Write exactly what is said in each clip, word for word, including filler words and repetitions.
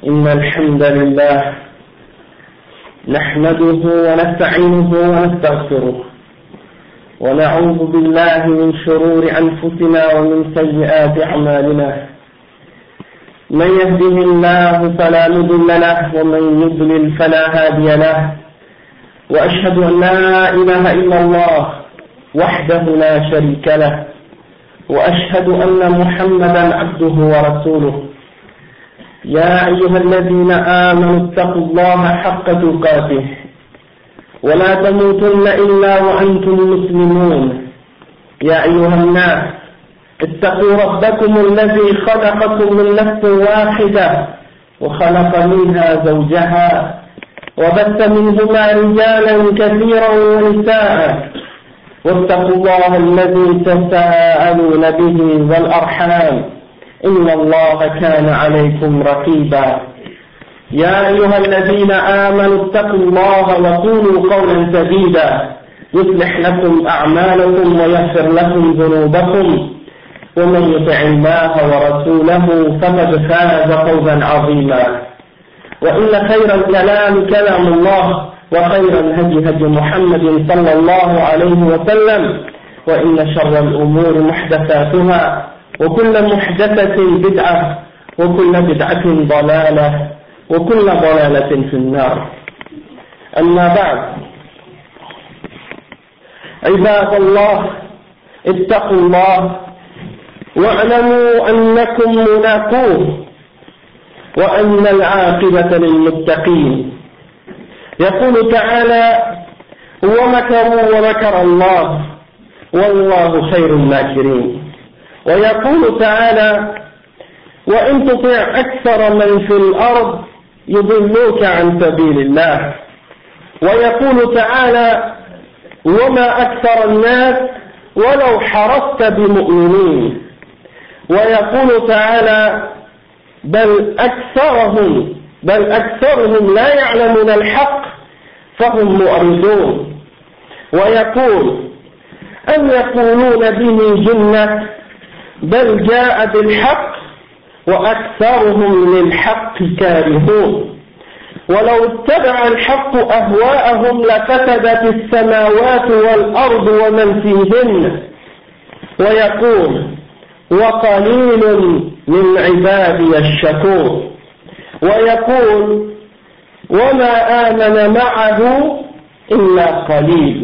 إن الحمد لله نحمده ونستعينه ونستغفره ونعوذ بالله من شرور أنفسنا ومن سيئات أعمالنا. من يهده الله فلا مضل له ومن يضلل فلا هادي له، وأشهد أن لا إله إلا الله وحده لا شريك له، وأشهد أن محمدا عبده ورسوله. يا أيها الذين آمنوا اتقوا الله حق تقاته ولا تموتن إلا وأنتم مسلمون. يا أيها الناس اتقوا ربكم الذي خلقكم من نفس واحدة وخلق منها زوجها وبث منهما رجالا كثيرا ونساء، واتقوا الله الذي تساءلون به والأرحام إن الله كان عليكم رقيبا. يا أيها الذين آمنوا اتقوا الله وقولوا قولا سديدا يصلح لكم أعمالكم ويغفر لكم ذنوبكم، ومن يطع الله ورسوله فقد فاز فوزا عظيما. وإن خير الكلام كلام الله، وخير الهدي هدي محمد صلى الله عليه وسلم، وإن شر الأمور محدثاتها، وكل محدثة بدعة، وكل بدعة ضلالة، وكل ضلالة في النار. أما بعد، عباد الله اتقوا الله واعلموا أنكم ملاقوه، وأن العاقبة للمتقين. يقول تعالى: ومكروا ومكر الله والله خير الماكرين. ويقول تعالى: وإن تطع أكثر من في الأرض يضلوك عن سبيل الله. ويقول تعالى: وما أكثر الناس ولو حرصت بمؤمنين. ويقول تعالى: بل أكثرهم بل أكثرهم لا يعلمون الحق فهم معرضون. ويقول: أم يقولون به جنة بل جاء بالحق وأكثرهم للحق كارهون. ولو اتبع الحق أهواءهم لفسدت السماوات والأرض ومن فيهن. ويقول: وقليل من عبادي الشكور. ويقول: وما آمن معه إلا قليل.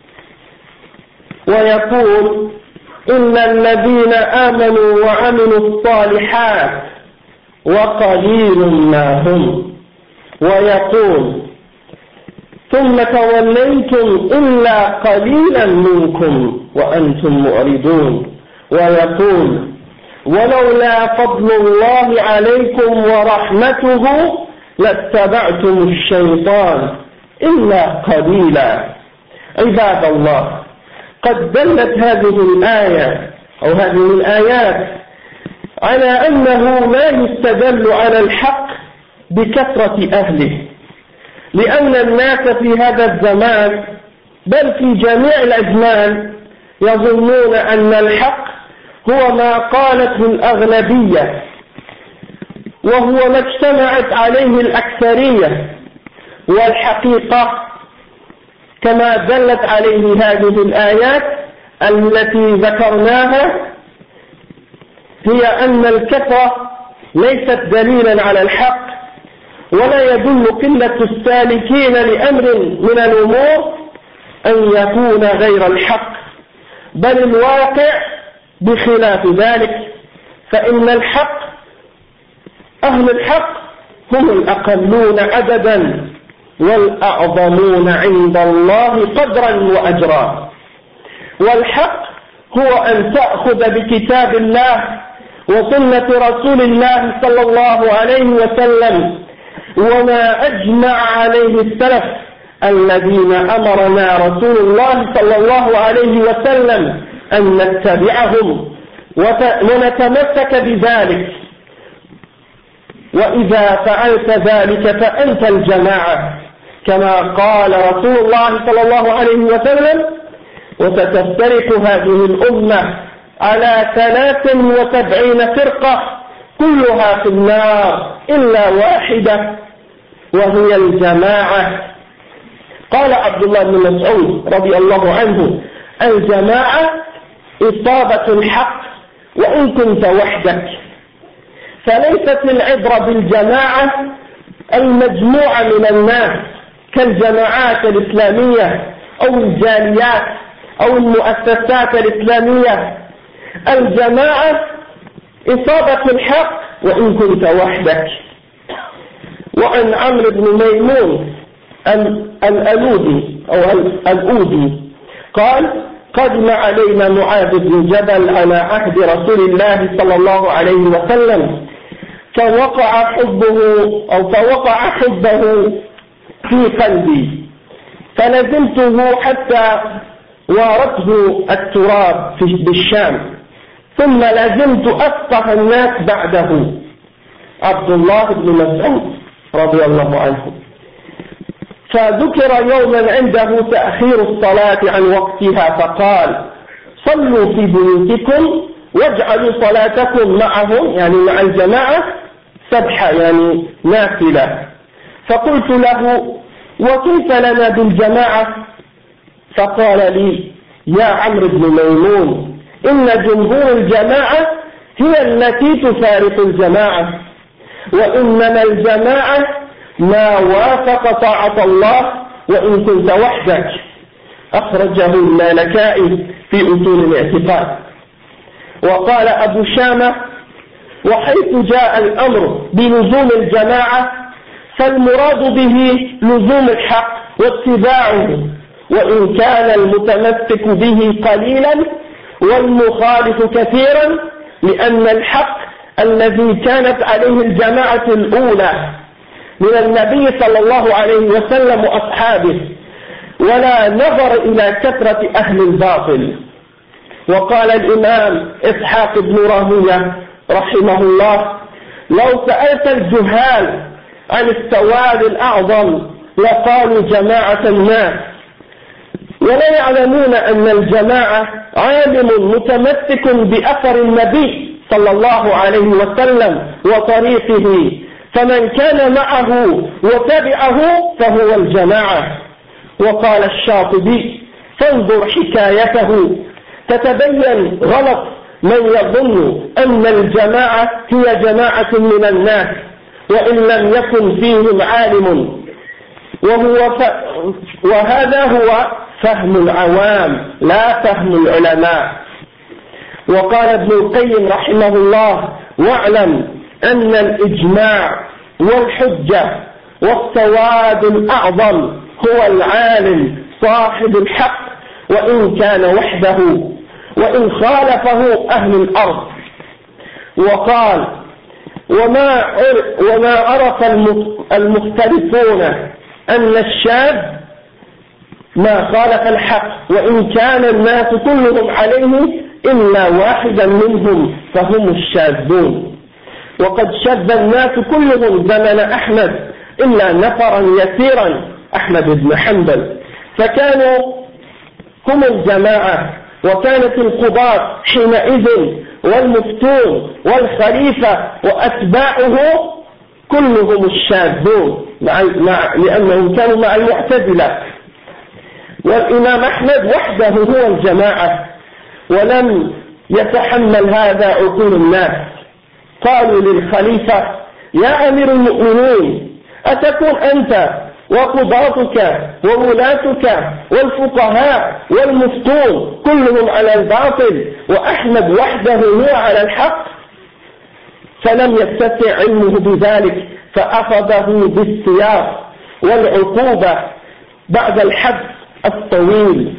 ويقول: إن الذين آمنوا وعملوا الصالحات وقليل ما هم. ويقول: ثم توليتم إلا قليلا منكم وأنتم معرضون. ويقول: ولولا فضل الله عليكم ورحمته لاتبعتم الشيطان إلا قليلا. عباد الله، قد دلت هذه الآية أو هذه الآيات على أنه لا يستدل على الحق بكثرة أهله، لأن الناس في هذا الزمان بل في جميع الأزمان يظنون أن الحق هو ما قالته الأغلبية، وهو ما اجتمعت عليه الأكثرية. والحقيقة كما دلت عليه هذه الآيات التي ذكرناها هي أن الكثرة ليست دليلا على الحق، ولا يدل قلة السالكين لأمر من الأمور أن يكون غير الحق، بل الواقع بخلاف ذلك. فإن الحق أهل الحق هم الأقلون عددا والأعظمون عند الله قدرا وأجرا. والحق هو أن تأخذ بكتاب الله وسنة رسول الله صلى الله عليه وسلم وما أجمع عليه السلف الذين أمرنا رسول الله صلى الله عليه وسلم أن نتبعهم ونتمسك بذلك. وإذا فعلت ذلك فأنت الجماعة، كما قال رسول الله صلى الله عليه وسلم: وستفترق هذه الأمة على ثلاث وسبعين فرقة كلها في النار إلا واحدة وهي الجماعة. قال عبد الله بن مسعود رضي الله عنه: الجماعة إصابة الحق وإن كنت وحدك. فليست العبرة بالجماعة المجموعة من الناس كالجماعات الإسلامية أو الجاليات أو المؤسسات الإسلامية. الجماعة إصابة الحق وإن كنت وحدك. وعن عمرو بن ميمون الألودي أو الأودي قال: قدم علينا معاذ بن جبل على عهد رسول الله صلى الله عليه وسلم، فوقع حبه أو فوقع حبه في قلبي، فلزمته حتى وارته التراب بالشام، ثم لزمت أفقه الناس بعده. عبد الله بن مسعود رضي الله عنه. فذكر يوما عنده تأخير الصلاة عن وقتها، فقال: صلوا في بيوتكم واجعلوا صلاتكم معهم، يعني مع الجماعة، سبحة يعني نافلة. فقلت له: وكيف لنا بالجماعة؟ فقال لي: يا عمرو بن ميمون، إن جمهور الجماعة هي التي تفارق الجماعة، وإنما الجماعة ما وافق طاعة الله وإن كنت وحدك. أخرجه المالكائي في أصول الاعتقاد. وقال أبو شامة: وحيث جاء الأمر بلزوم الجماعة فالمراد به لزوم الحق واتباعه، وإن كان المتمسك به قليلا والمخالف كثيرا، لأن الحق الذي كانت عليه الجماعة الأولى من النبي صلى الله عليه وسلم وأصحابه، ولا نظر إلى كثرة أهل الباطل. وقال الإمام إسحاق بن راهويه رحمه الله: لو سألت الجهال عن السواد الأعظم لقالوا جماعة الناس، ولا يعلمون أن الجماعة عالم متمسك بأثر النبي صلى الله عليه وسلم وطريقه، فمن كان معه وتبعه فهو الجماعة. وقال الشاطبي: فانظر حكايته تتبين غلط من يظن أن الجماعة هي جماعة من الناس وإن لم يكن فيهم عالم، وهو ف... وهذا هو فهم العوام لا فهم العلماء. وقال ابن القيم رحمه الله: واعلم أن الإجماع والحجة والسواد الأعظم هو العالم صاحب الحق وإن كان وحده، وإن خالفه أهل الأرض. وقال: وما وما عرف المختلفون أن الشاذ ما خالف الحق، وإن كان الناس كلهم عليه إلا واحدا منهم فهم الشاذون. وقد شذ الناس كلهم زمن أحمد إلا نفرا يسيرا، أحمد بن حنبل، فكانوا هم الجماعة. وكانت القضاة حينئذ والمفتون والخليفة وأتباعه كلهم الشاذون، لأنهم كانوا مع المعتزلة. والإمام أحمد وحده هو الجماعة، ولم يتحمل هذا عقول الناس. قالوا للخليفة: يا أمير المؤمنين، أتكون أنت وقضاتك وولاتك والفقهاء والمفتون كلهم على الباطل وأحمد وحده هو على الحق؟ فلم يستطع علمه بذلك، فأخذه بالسياق والعقوبة بعد الحبس الطويل.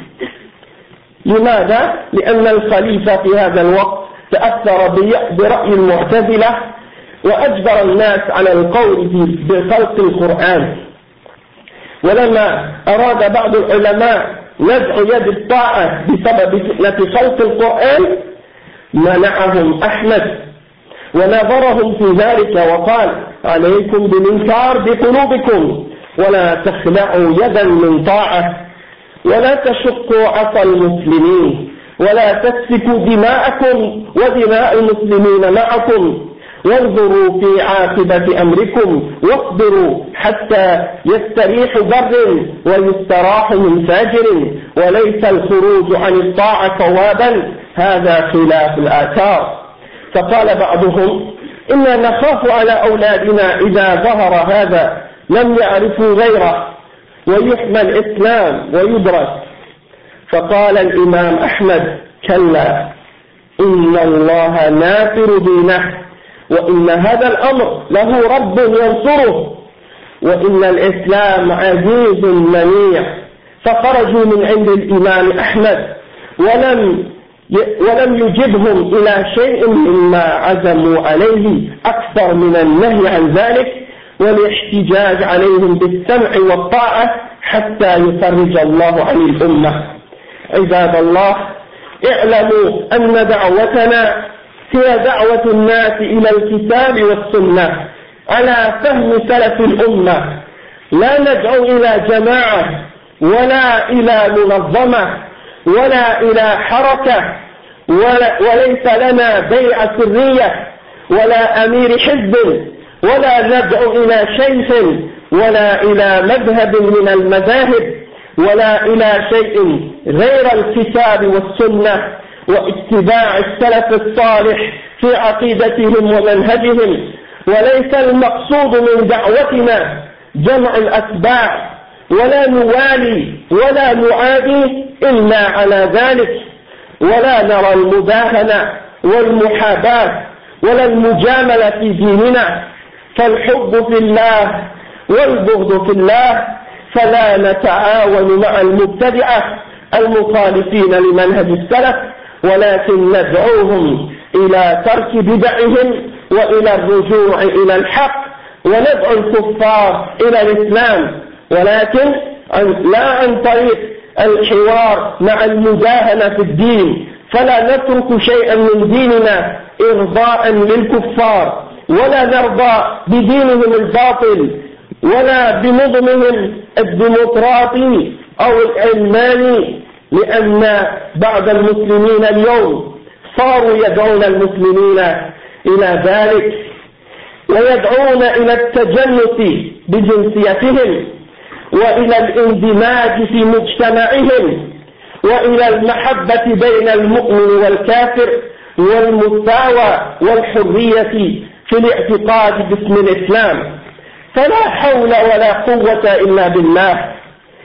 لماذا؟ لأن الخليفة في هذا الوقت تأثر برأي المعتزلة وأجبر الناس على القول بخلق القرآن. ولما أراد بعض العلماء نزع يد الطاعة بسبب فتنة خلق القرآن منعهم أحمد ونظرهم في ذلك وقال: عليكم بالإنكار بقلوبكم ولا تخلعوا يدا من طاعة، ولا تشقوا عصا المسلمين، ولا تسفكوا دماءكم ودماء المسلمين معكم، وانظروا في عاقبة أمركم واصبروا حتى يستريح بر ويستراح من فاجر، وليس الخروج عن الطاعة صوابا، هذا خلاف الآثار. فقال بعضهم: إنا نخاف على أولادنا إذا ظهر هذا لم يعرفوا غيره ويحمى الإسلام ويدرس. فقال الإمام أحمد: كلا، إن الله ناصر دينه، وإن هذا الأمر له رب ينصره، وإن الإسلام عزيز منيع. فخرجوا من عند الإمام أحمد ولم ولم يجبهم إلى شيء مما عزموا عليه أكثر من النهي عن ذلك والاحتجاج عليهم بالسمع والطاعة حتى يفرج الله عن الأمة. عباد الله، اعلموا أن دعوتنا هي دعوة الناس إلى الكتاب والسنة على فهم سلف الأمة، لا ندعو إلى جماعة ولا إلى منظمة ولا إلى حركة، ولا وليس لنا بيعة سرية ولا أمير حزب، ولا ندعو إلى شيخ ولا إلى مذهب من المذاهب، ولا إلى شيء غير الكتاب والسنة واتباع السلف الصالح في عقيدتهم ومنهجهم. وليس المقصود من دعوتنا جمع الأتباع، ولا نوالي ولا نعادي إلا على ذلك، ولا نرى المداهنة والمحاباة ولا المجاملة في ديننا، فالحب في الله والبغض في الله، فلا نتعاون مع المبتدعة المخالفين لمنهج السلف، ولكن ندعوهم إلى ترك بدعهم وإلى الرجوع إلى الحق، وندعو الكفار إلى الإسلام، ولكن لا عن طريق الحوار مع المداهنة في الدين. فلا نترك شيئا من ديننا إرضاء للكفار، ولا نرضى بدينهم الباطل ولا بنظمهم الديمقراطي أو العلماني، لأن بعض المسلمين اليوم صاروا يدعون المسلمين إلى ذلك، ويدعون إلى التجنس بجنسيتهم، وإلى الاندماج في مجتمعهم، وإلى المحبة بين المؤمن والكافر، والمساواة والحرية في الاعتقاد باسم الإسلام. فلا حول ولا قوة إلا بالله.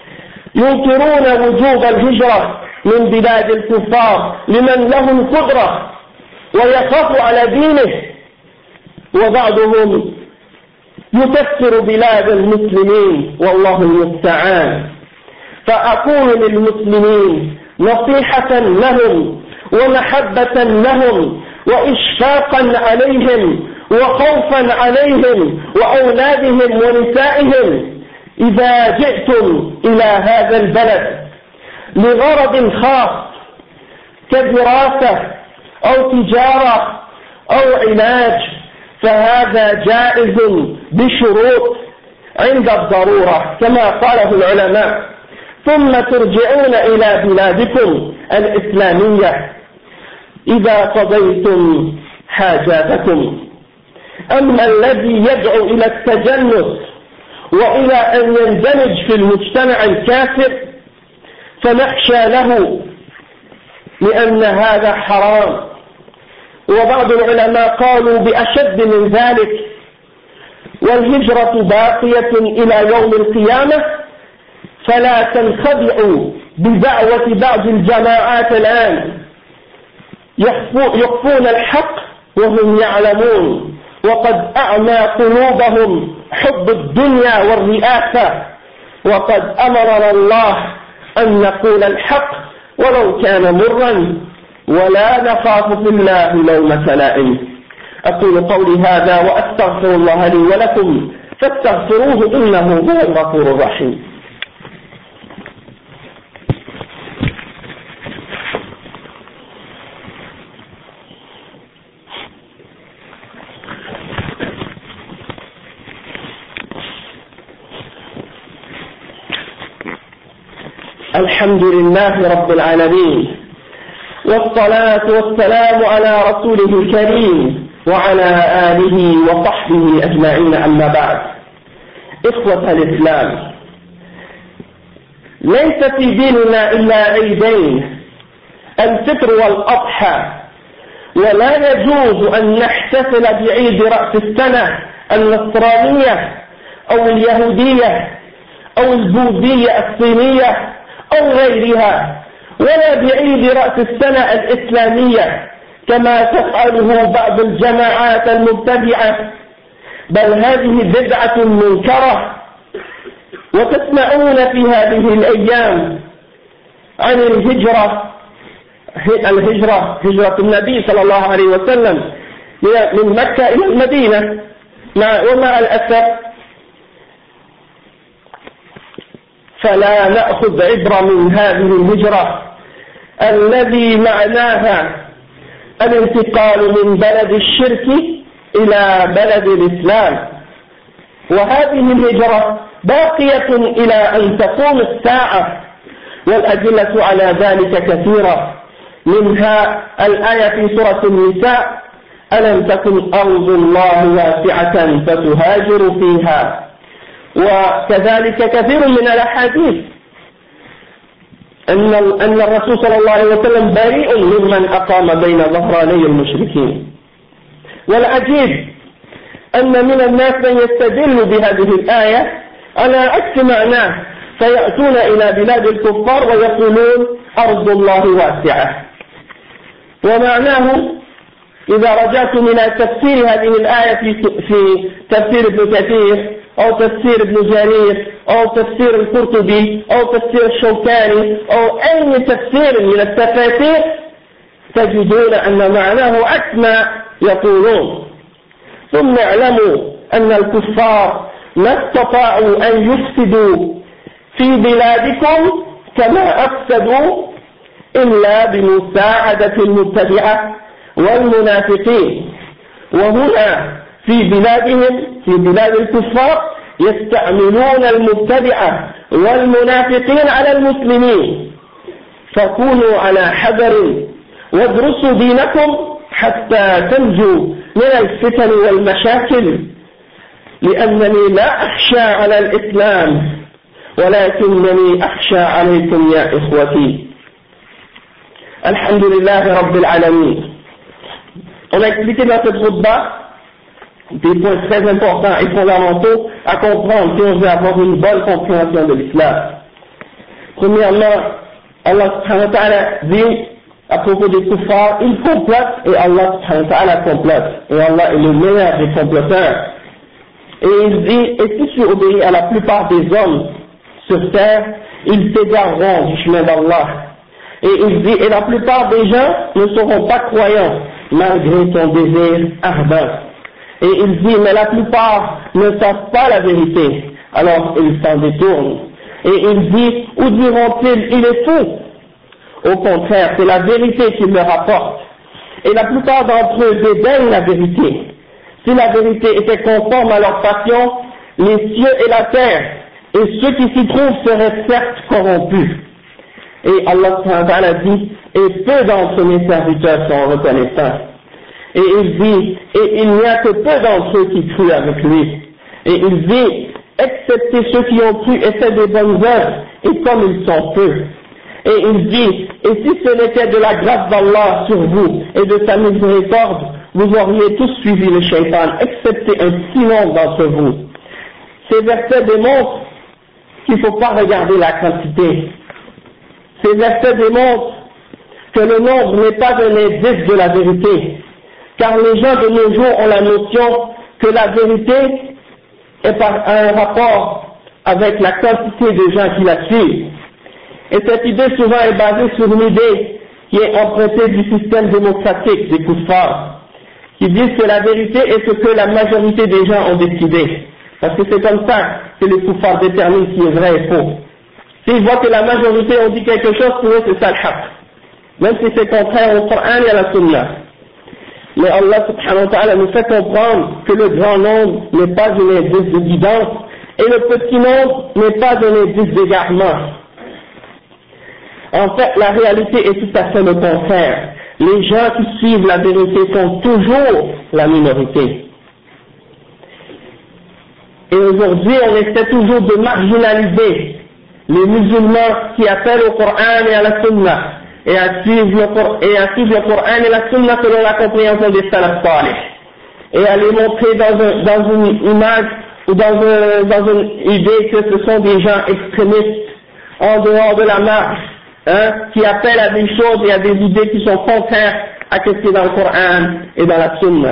ينكرون وجوب الهجرة من بلاد الكفار لمن له القدرة ويخاف على دينه، وبعضهم يكفر بلاد المسلمين، والله المستعان. فأقول للمسلمين نصيحة لهم ومحبة لهم وإشفاقا عليهم وخوفا عليهم وأولادهم ونسائهم: إذا جئتم إلى هذا البلد لغرض خاص كدراسة أو تجارة أو علاج فهذا جائز بشروط عند الضرورة كما قاله العلماء، ثم ترجعون إلى بلادكم الإسلامية إذا قضيتم حاجاتكم. أما الذي يدعو إلى التجنس وإلى أن يندمج في المجتمع الكافر فنخشى له، لأن هذا حرام. وبعض العلماء قالوا بأشد من ذلك: والهجرة باقية إلى يوم القيامة، فلا تنخدعوا بدعوة بعض الجماعات الآن يخفون الحق وهم يعلمون، وقد أعمى قلوبهم حب الدنيا والرئاسة. وقد أمرنا الله أن نقول الحق ولو كان مرا، ولا نخاف في الله لومة لائم. أقول قولي هذا وأستغفر الله لي ولكم فاستغفروه إنه هو الغفور الرحيم. الحمد لله رب العالمين، والصلاة والسلام على رسوله الكريم وعلى آله وصحبه أجمعين أما بعد. إخوة الإسلام، ليس في ديننا إلا عيدين، الفطر والأضحى، ولا يجوز أن نحتفل بعيد رأس السنة النصرانية أو اليهودية أو البوذية الصينية أو غيرها، ولا بعيد رأس السنة الإسلامية كما تفعله بعض الجماعات المبتدعة، بل هذه بدعة منكرة. وتسمعون في هذه الأيام عن الهجرة الهجرة هجرة النبي صلى الله عليه وسلم من مكة إلى المدينة، ومع الأسف فلا نأخذ عبرة من هذه الهجرة الذي معناها الانتقال من بلد الشرك إلى بلد الإسلام. وهذه الهجرة باقية إلى أن تقوم الساعة، والأدلة على ذلك كثيرة، منها الآية في سورة النساء: ألم تكن أرض الله واسعة فتهاجروا فيها. وكذلك كثير من الأحاديث أن أن الرسول صلى الله عليه وسلم بريء ممن أقام بين ظهراني المشركين. والعجيب أن من الناس من يستدل بهذه الآية على عكس معناه، فيأتون إلى بلاد الكفار ويقولون أرض الله واسعة. ومعناه إذا رجعتم إلى تفسير هذه الآية في تفسير ابن كثير أو تفسير ابن جرير أو تفسير القرطبي أو تفسير الشوكاني أو أي تفسير من التفاسير، تجدون أن معناه عكس ما يقولون. ثم اعلموا أن الكفار ما استطاعوا أن يفسدوا في بلادكم كما أفسدوا إلا بمساعدة المبتدعة والمنافقين. وهنا في بلادهم في بلاد الكفار يستعملون المبتدعة والمنافقين على المسلمين، فكونوا على حذر وادرسوا دينكم حتى تنجوا من الفتن والمشاكل، لأنني لا أخشى على الإسلام ولكنني أخشى عليكم يا إخوتي. الحمد لله رب العالمين. On a expliqué dans cette khutbah des points très importants et fondamentaux à comprendre si on veut avoir une bonne compréhension de l'islam. Premièrement, Allah subhanahu wa ta'ala dit à propos des kuffars, ils complotent et Allah subhanahu wa ta'ala complote. Et Allah est le meilleur des comploteurs. Et il dit, et si tu obéis à la plupart des hommes sur terre, ils t'égareront du chemin d'Allah. Et il dit, et la plupart des gens ne seront pas croyants malgré ton désir ardent. Et il dit, mais la plupart ne savent pas la vérité, alors ils s'en détournent. Et il dit, où diront-ils, il est fou? Au contraire, c'est la vérité qu'il leur apporte. Et la plupart d'entre eux dédaignent la vérité. Si la vérité était conforme à leur passion, les cieux et la terre, et ceux qui s'y trouvent seraient certes corrompus. Et Allah subhanahu wa ta'ala dit, et peu d'entre mes serviteurs sont reconnaissants. Et il dit, et il n'y a que peu d'entre eux qui crient avec lui. Et il dit, excepté ceux qui ont cru et fait des bonnes œuvres, et comme ils sont peu. Et il dit, et si ce n'était de la grâce d'Allah sur vous et de sa miséricorde, vous auriez tous suivi le shaitan, excepté un petit nombre d'entre vous. Ces versets démontrent qu'il ne faut pas regarder la quantité. Ces versets démontrent que le nombre n'est pas un indice de la vérité, car les gens de nos jours ont la notion que la vérité est par un rapport avec la quantité de gens qui la suivent. Et cette idée souvent est basée sur une idée qui est empruntée du système démocratique des kuffars, qui disent que la vérité est ce que la majorité des gens ont décidé. Parce que c'est comme ça que les kuffars déterminent ce qui est vrai et faux. S'ils voient que la majorité ont dit quelque chose, pour eux c'est ça le haqq, même si c'est contraire au Coran et à la Sunna. Mais Allah subhanahu wa ta'ala nous fait comprendre que le grand nombre n'est pas un indice de guidance et le petit nombre n'est pas un indice d'égarement. En fait, la réalité est tout à fait le contraire. les gens qui suivent la vérité sont toujours la minorité. Et aujourd'hui, on essaie toujours de marginaliser les musulmans qui appellent au Coran et à la Sunna, et à suivre le, et à suivre le Coran et la Sunna selon la compréhension des salaf salih, et à les montrer dans, un, dans une image ou dans, un, dans une idée que ce sont des gens extrémistes en dehors de la marche, hein, qui appellent à des choses et à des idées qui sont contraires à ce qui est dans le Coran et dans la Sunna.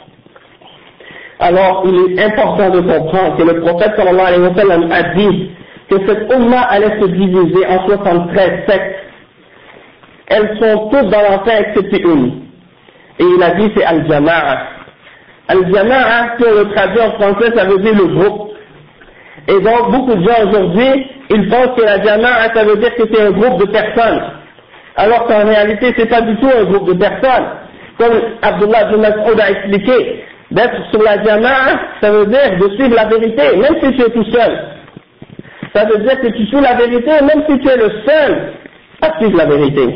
Alors, il est important de comprendre que le prophète sallallahu alayhi wa sallam a dit que cette umma allait se diviser en soixante-treize sectes. Elles sont toutes dans l'enfer excepté une. Et il a dit c'est Al-Jama'a. Al-Jama'a, pour le traduire en français, ça veut dire le groupe. Et donc, beaucoup de gens aujourd'hui, ils pensent que la Jama'a, ça veut dire que c'est un groupe de personnes. Alors qu'en réalité, c'est pas du tout un groupe de personnes. Comme Abdullah ibn Mas'ud a expliqué, d'être sur la Jama'a, ça veut dire de suivre la vérité, même si tu es tout seul. Ça veut dire que tu suis la vérité, même si tu es le seul à suivre la vérité.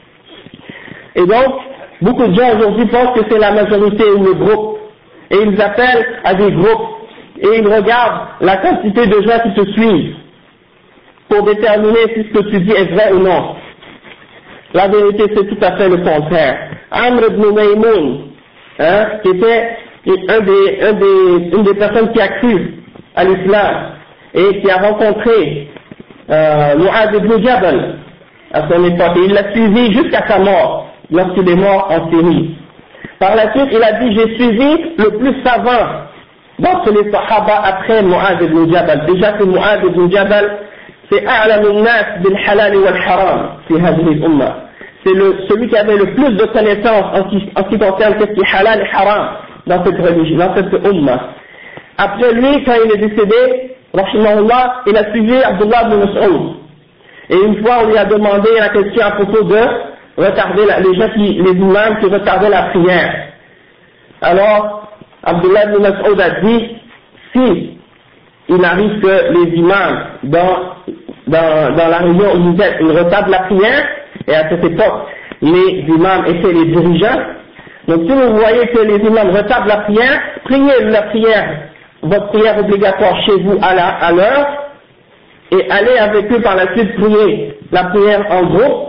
Et donc, beaucoup de gens aujourd'hui pensent que c'est la majorité ou le groupe. Et ils appellent à des groupes. Et ils regardent la quantité de gens qui te suivent pour déterminer si ce que tu dis est vrai ou non. La vérité, c'est tout à fait le contraire. Amr ibn Maymoun, hein, qui était un des, un des, une des personnes qui a cru à l'islam et qui a rencontré euh, Mu'adh ibn Jabal à son époque, et il l'a suivi jusqu'à sa mort, lorsqu'il est mort en Syrie. Par la suite, il a dit, j'ai suivi le plus savant d'entre les Sahaba après Mu'adh ibn Jabal. Déjà que Mu'adh ibn Jabal, c'est a'lamun nas bil halal wal haram fi hadhihi al-umma. C'est le, celui qui avait le plus de connaissances en ce qui, en ce qui concerne ce qui est halal et haram dans cette religion, dans cette umma. Après lui, quand il est décédé, rahimahullah, il a suivi Abdullah ibn Mas'ud. Et une fois, on lui a demandé la question à propos de retarder la, les gens qui, les imams qui retardaient la prière. Alors, Abdullah ibn Mas'ud a dit, si il arrive que les imams dans, dans, dans la région où vous êtes, ils retardent la prière, et à cette époque, les imams étaient les dirigeants. Donc si vous voyez que les imams retardent la prière, priez la prière, votre prière obligatoire chez vous à, la, à l'heure, et allez avec eux par la suite prier la prière en groupe,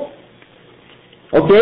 ok,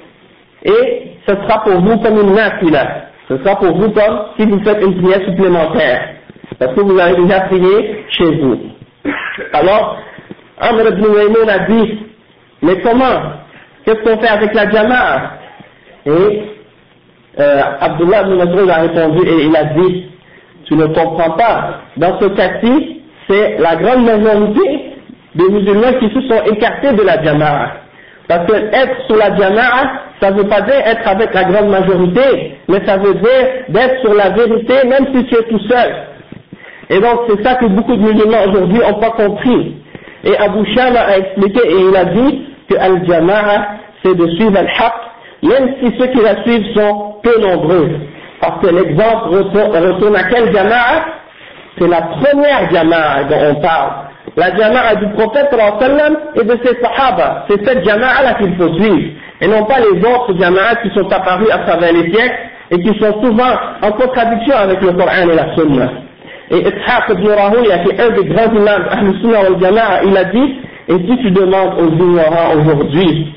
et ce sera pour vous comme une nafila, ce sera pour vous comme si vous faites une prière supplémentaire, parce que vous avez déjà prié chez vous. Alors, Amr ibn Maymoun a dit, mais comment? Qu'est-ce qu'on fait avec la Jama'a? Et euh, Abdullah ibn Mas'ud a répondu et il a dit, tu ne comprends pas, dans ce cas-ci, c'est la grande majorité des musulmans qui se sont écartés de la Jama'a. Parce que être sur la Jama'a, ça ne veut pas dire être avec la grande majorité, mais ça veut dire d'être sur la vérité même si tu es tout seul. Et donc c'est ça que beaucoup de musulmans aujourd'hui n'ont pas compris. Et Abu Shama a expliqué et il a dit que Al-Jama'a, c'est de suivre Al-Haq, même si ceux qui la suivent sont peu nombreux. Parce que l'exemple retourne à quelle Jama'a? C'est la première Jama'a dont on parle. La Jama'a du prophète sallallahu alayhi wa sallam et de ses Sahaba. C'est cette Jama'a-là qu'il faut suivre. Et non pas les autres Jama'a qui sont apparus à travers les siècles et qui sont souvent en contradiction avec le Coran et la Sunna. Et Ishaq ibn Rahuya, qui est un des grands imams Ahl Sunnah wal Jama'a, il a dit, et si tu demandes aux ignorants aujourd'hui,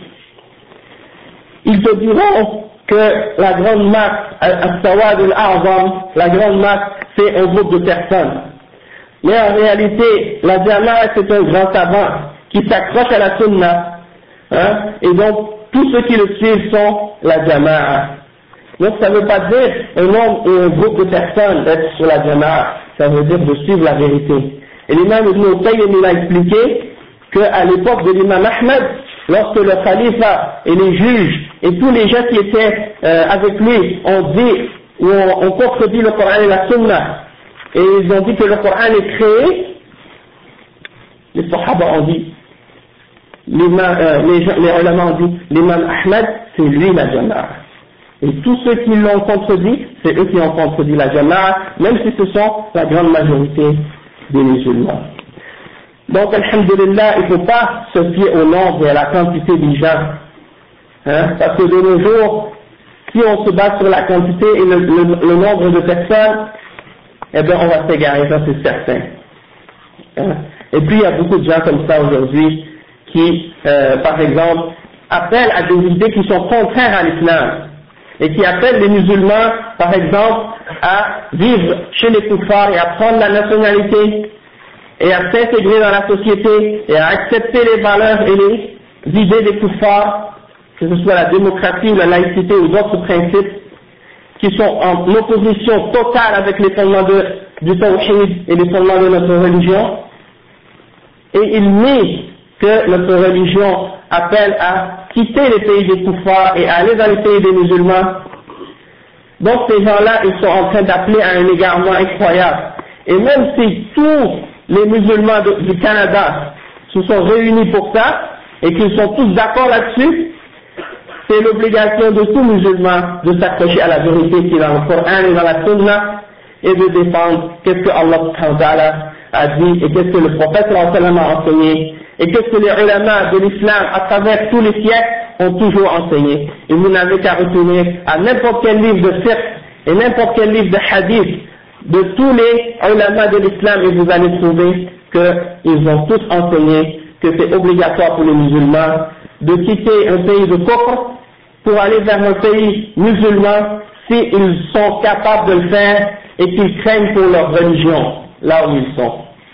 ils te diront que la grande masse, As-Sawad al-A'zam, la grande masse, c'est un groupe de personnes. Mais en réalité, la Jama'a, c'est un grand savant qui s'accroche à la Sunna, hein, et donc tous ceux qui le suivent sont la Jama'a. Donc ça ne veut pas dire un nombre ou un groupe de personnes d'être sur la Jama'a, ça veut dire de suivre la vérité. Et l'imam Ibn Qayyim il a expliqué qu'à l'époque de l'imam Ahmed, lorsque le khalifa et les juges et tous les gens qui étaient euh, avec lui ont dit ou ont, ont contredit le Coran et la Sunna, et ils ont dit que le Coran est créé, les Sahaba ont dit, euh, les, les ulama ont dit, l'imam Ahmed, c'est lui la Jama'a. Et tous ceux qui l'ont contredit, c'est eux qui ont contredit la Jama'a, même si ce sont la grande majorité des musulmans. Donc, alhamdulillah, il ne faut pas se fier au nombre et à la quantité des gens. Hein, parce que de nos jours, si on se base sur la quantité et le, le, le nombre de personnes, eh bien on va s'égarer, ça c'est certain. Hein. Et puis il y a beaucoup de gens comme ça aujourd'hui qui, euh, par exemple, appellent à des idées qui sont contraires à l'islam et qui appellent les musulmans, par exemple, à vivre chez les koufars et à prendre la nationalité et à s'intégrer dans la société et à accepter les valeurs et les idées des koufars, que ce soit la démocratie, la laïcité ou d'autres principes qui sont en opposition totale avec les fondements de, du tawhid et les fondements de notre religion. Et ils nient que notre religion appelle à quitter les pays des koufars et à aller dans les pays des musulmans. Donc ces gens-là, ils sont en train d'appeler à un égarement incroyable. Et même si tous les musulmans de, du Canada se sont réunis pour ça, et qu'ils sont tous d'accord là-dessus, c'est l'obligation de tout musulman de s'accrocher à la vérité qui est dans le Coran et dans la Sunna, et de défendre qu'est-ce que Allah a dit, et qu'est-ce que le prophète a enseigné, et qu'est-ce que les ulama de l'islam à travers tous les siècles ont toujours enseigné. Et vous n'avez qu'à retourner à n'importe quel livre de fiqh et n'importe quel livre de hadith de tous les ulama de l'islam et vous allez trouver qu'ils ont tous enseigné que c'est obligatoire pour les musulmans de quitter un pays de kufr pour aller vers un pays musulman s'ils sont capables de le faire et qu'ils craignent pour leur religion là où ils sont.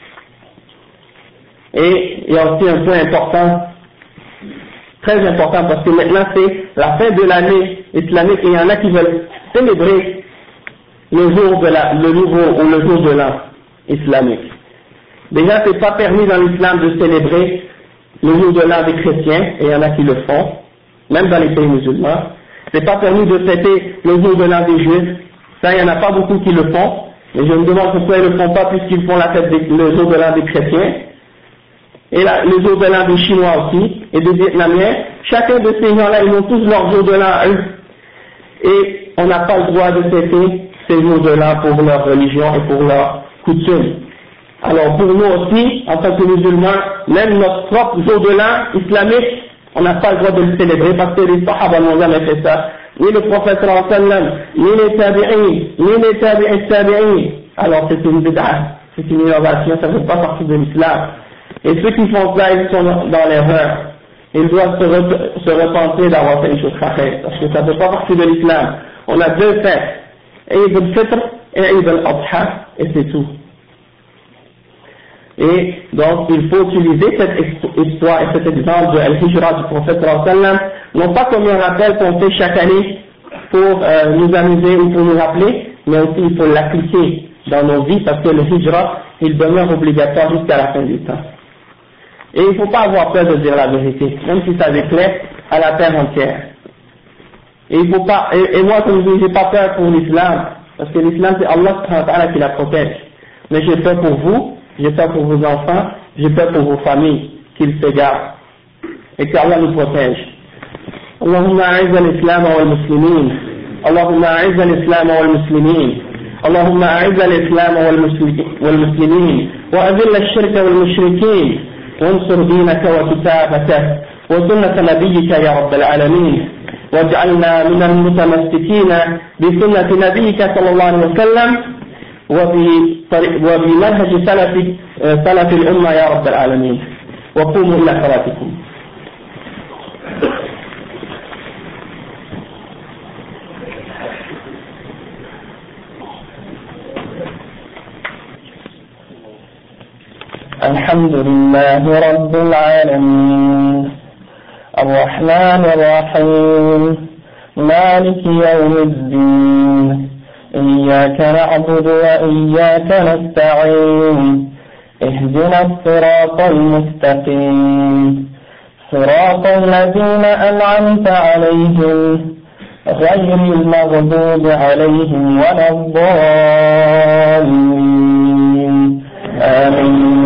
Et il y a aussi un point important, très important, parce que maintenant c'est la fin de l'année islamique et il y en a qui veulent célébrer le jour de la, le nouveau ou le jour de l'an islamique. Déjà c'est pas permis dans l'islam de célébrer le jour de l'an des chrétiens, et il y en a qui le font, même dans les pays musulmans. C'est pas permis de fêter le jour de l'an des juifs, ça il y en a pas beaucoup qui le font, mais je me demande pourquoi ils le font pas puisqu'ils font la fête des, le jour de l'an des chrétiens. Et là, le jour de l'an des Chinois aussi, et des Vietnamiens, chacun de ces gens-là, ils ont tous leur jour de l'an à eux. Et on n'a pas le droit de fêter ces jours de l'an pour leur religion et pour leur coutume. Alors pour nous aussi, en tant que musulmans, même notre propre jour de l'an islamique, on n'a pas le droit de le célébrer parce que les sahaba n'ont jamais fait ça. Ni le prophète sallallahu alayhi wa sallam, ni les tabi'in, ni les tabi'in tabi'in. Alors c'est une bid'ah, c'est une innovation, ça ne fait pas partie de l'islam. Et ceux qui font ça, ils sont dans l'erreur. Ils doivent se, rep se repentir d'avoir fait une chose pareille, parce que ça ne fait pas partie de l'islam. On a deux fêtes, Eid al-Fitr et Eid al-Adha, et c'est tout. Et donc, il faut utiliser cette histoire et cet exemple de Al-Hijra du prophète sallallahu alayhi wa sallam, non pas comme un rappel qu'on fait chaque année pour euh, nous amuser ou pour nous rappeler, mais aussi il faut l'appliquer dans nos vies, parce que le Hijra, il demeure obligatoire jusqu'à la fin du temps. Et il ne faut pas avoir peur de dire la vérité, même si ça déplaît à la terre entière. Et il faut pas, et, et moi, comme je dis, j'ai pas peur pour l'islam, parce que l'islam, c'est Allah qui la protège. Mais j'ai peur pour vous, j'ai peur pour vos enfants, j'ai peur pour vos familles, qu'ils s'égarent. Et que Allah nous protège. اللهم أعز الإسلام والمسلمين اللهم أعز الإسلام والمسلمين اللهم أعز الإسلام والمسلمين وأذل الشرك والمشركين وانصر دينك وكتابته وسنة نبيك يا رب العالمين واجعلنا من المتمسكين بسنة نبيك صلى الله عليه وسلم وبمنهج سلف سلف الأمة يا رب العالمين وقوموا إلى صلاتكم. الحمد لله رب العالمين الرحمن الرحيم مالك يوم الدين إياك نعبد وإياك نستعين اهدنا الصراط المستقيم صراط الذين أنعمت عليهم غير المغضوب عليهم ولا الضالين آمين.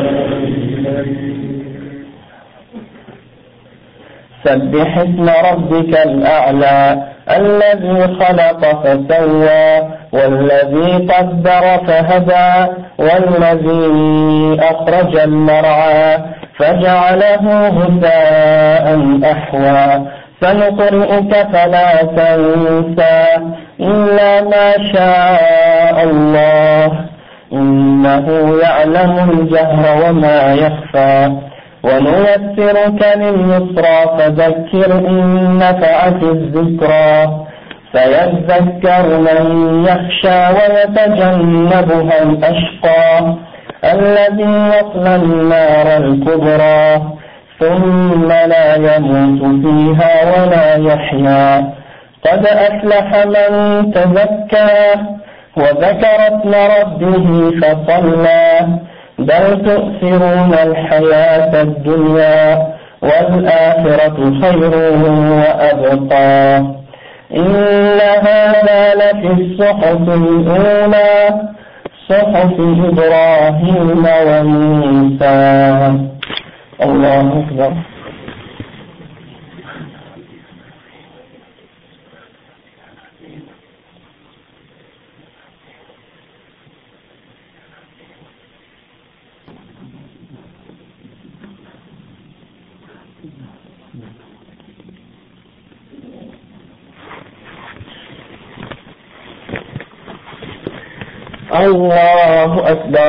سبح اسم ربك الأعلى الذي خلق فسوى والذي قدر فهدى والذي أخرج المرعى فجعله غثاء أحوى سنقرئك فلا تنسى إلا ما شاء الله إنه يعلم الجهر وما يخفى ونيسرك لليسرى فذكر إن نفعت الذكرى سيذكر من يخشى ويتجنبها الأشقى الذي يصلى النار الكبرى ثم لا يموت فيها ولا يحيا قد أفلح من تزكى وذكر اسم ربه فصلى بل تؤثرون الحياة الدنيا والآخرة خير وأبقى إن هذا لفي الصحف الأولى صحف إبراهيم وموسى. الله أكبر. الله أكبر.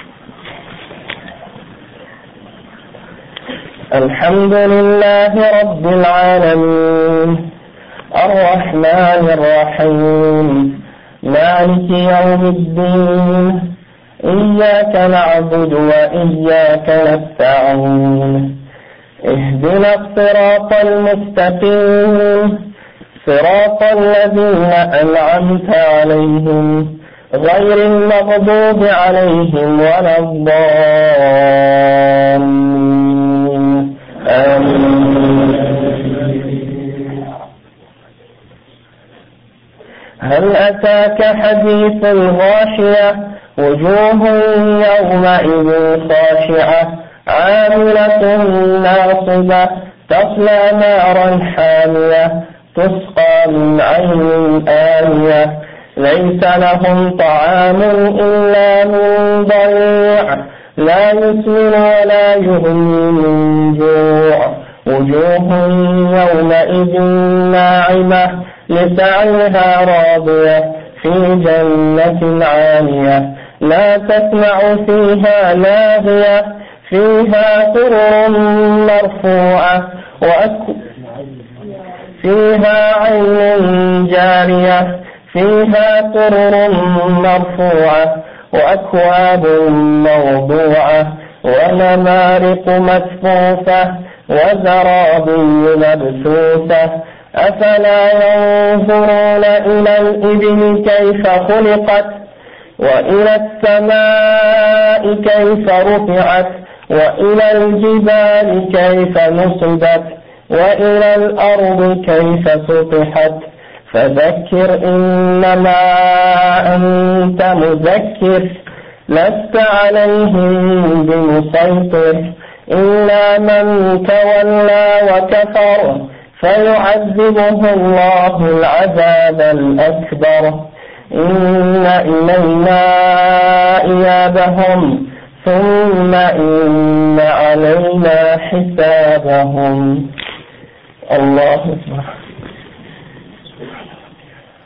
الحمد لله رب العالمين الرحمن الرحيم مالك يوم الدين إياك نعبد وإياك نستعين اهدنا الصراط المستقيم صراط الذين أنعمت عليهم غير المغضوب عليهم ولا الضالين آمين. هل أتاك حديث الغاشية وجوه يومئذ خاشعة عاملة ناصبة تصلى نارا حامية تسقى من عين آنية ليس لهم طعام إلا من ضريع لا يسمن ولا يغني من جوع وجوه يومئذ ناعمة لسعيها راضية في جنة عالية لا تسمع فيها لاغية فيها سرر مرفوعة وأك... فيها عين جارية فيها سرر مرفوعة وأكواب موضوعة ونمارق مصفوفة وزرابي مبثوثة أفلا ينظرون إلى الإبل كيف خلقت وإلى السماء كيف رفعت وإلى الجبال كيف نصبت وإلى الأرض كيف سطحت فذكر إنما أنت مذكر لست عليهم بمسيطر إلا من تولى وكفر فيعذبه الله العذاب الأكبر إن إلينا إيابهم ثم إن علينا حسابهم. الله أكبر.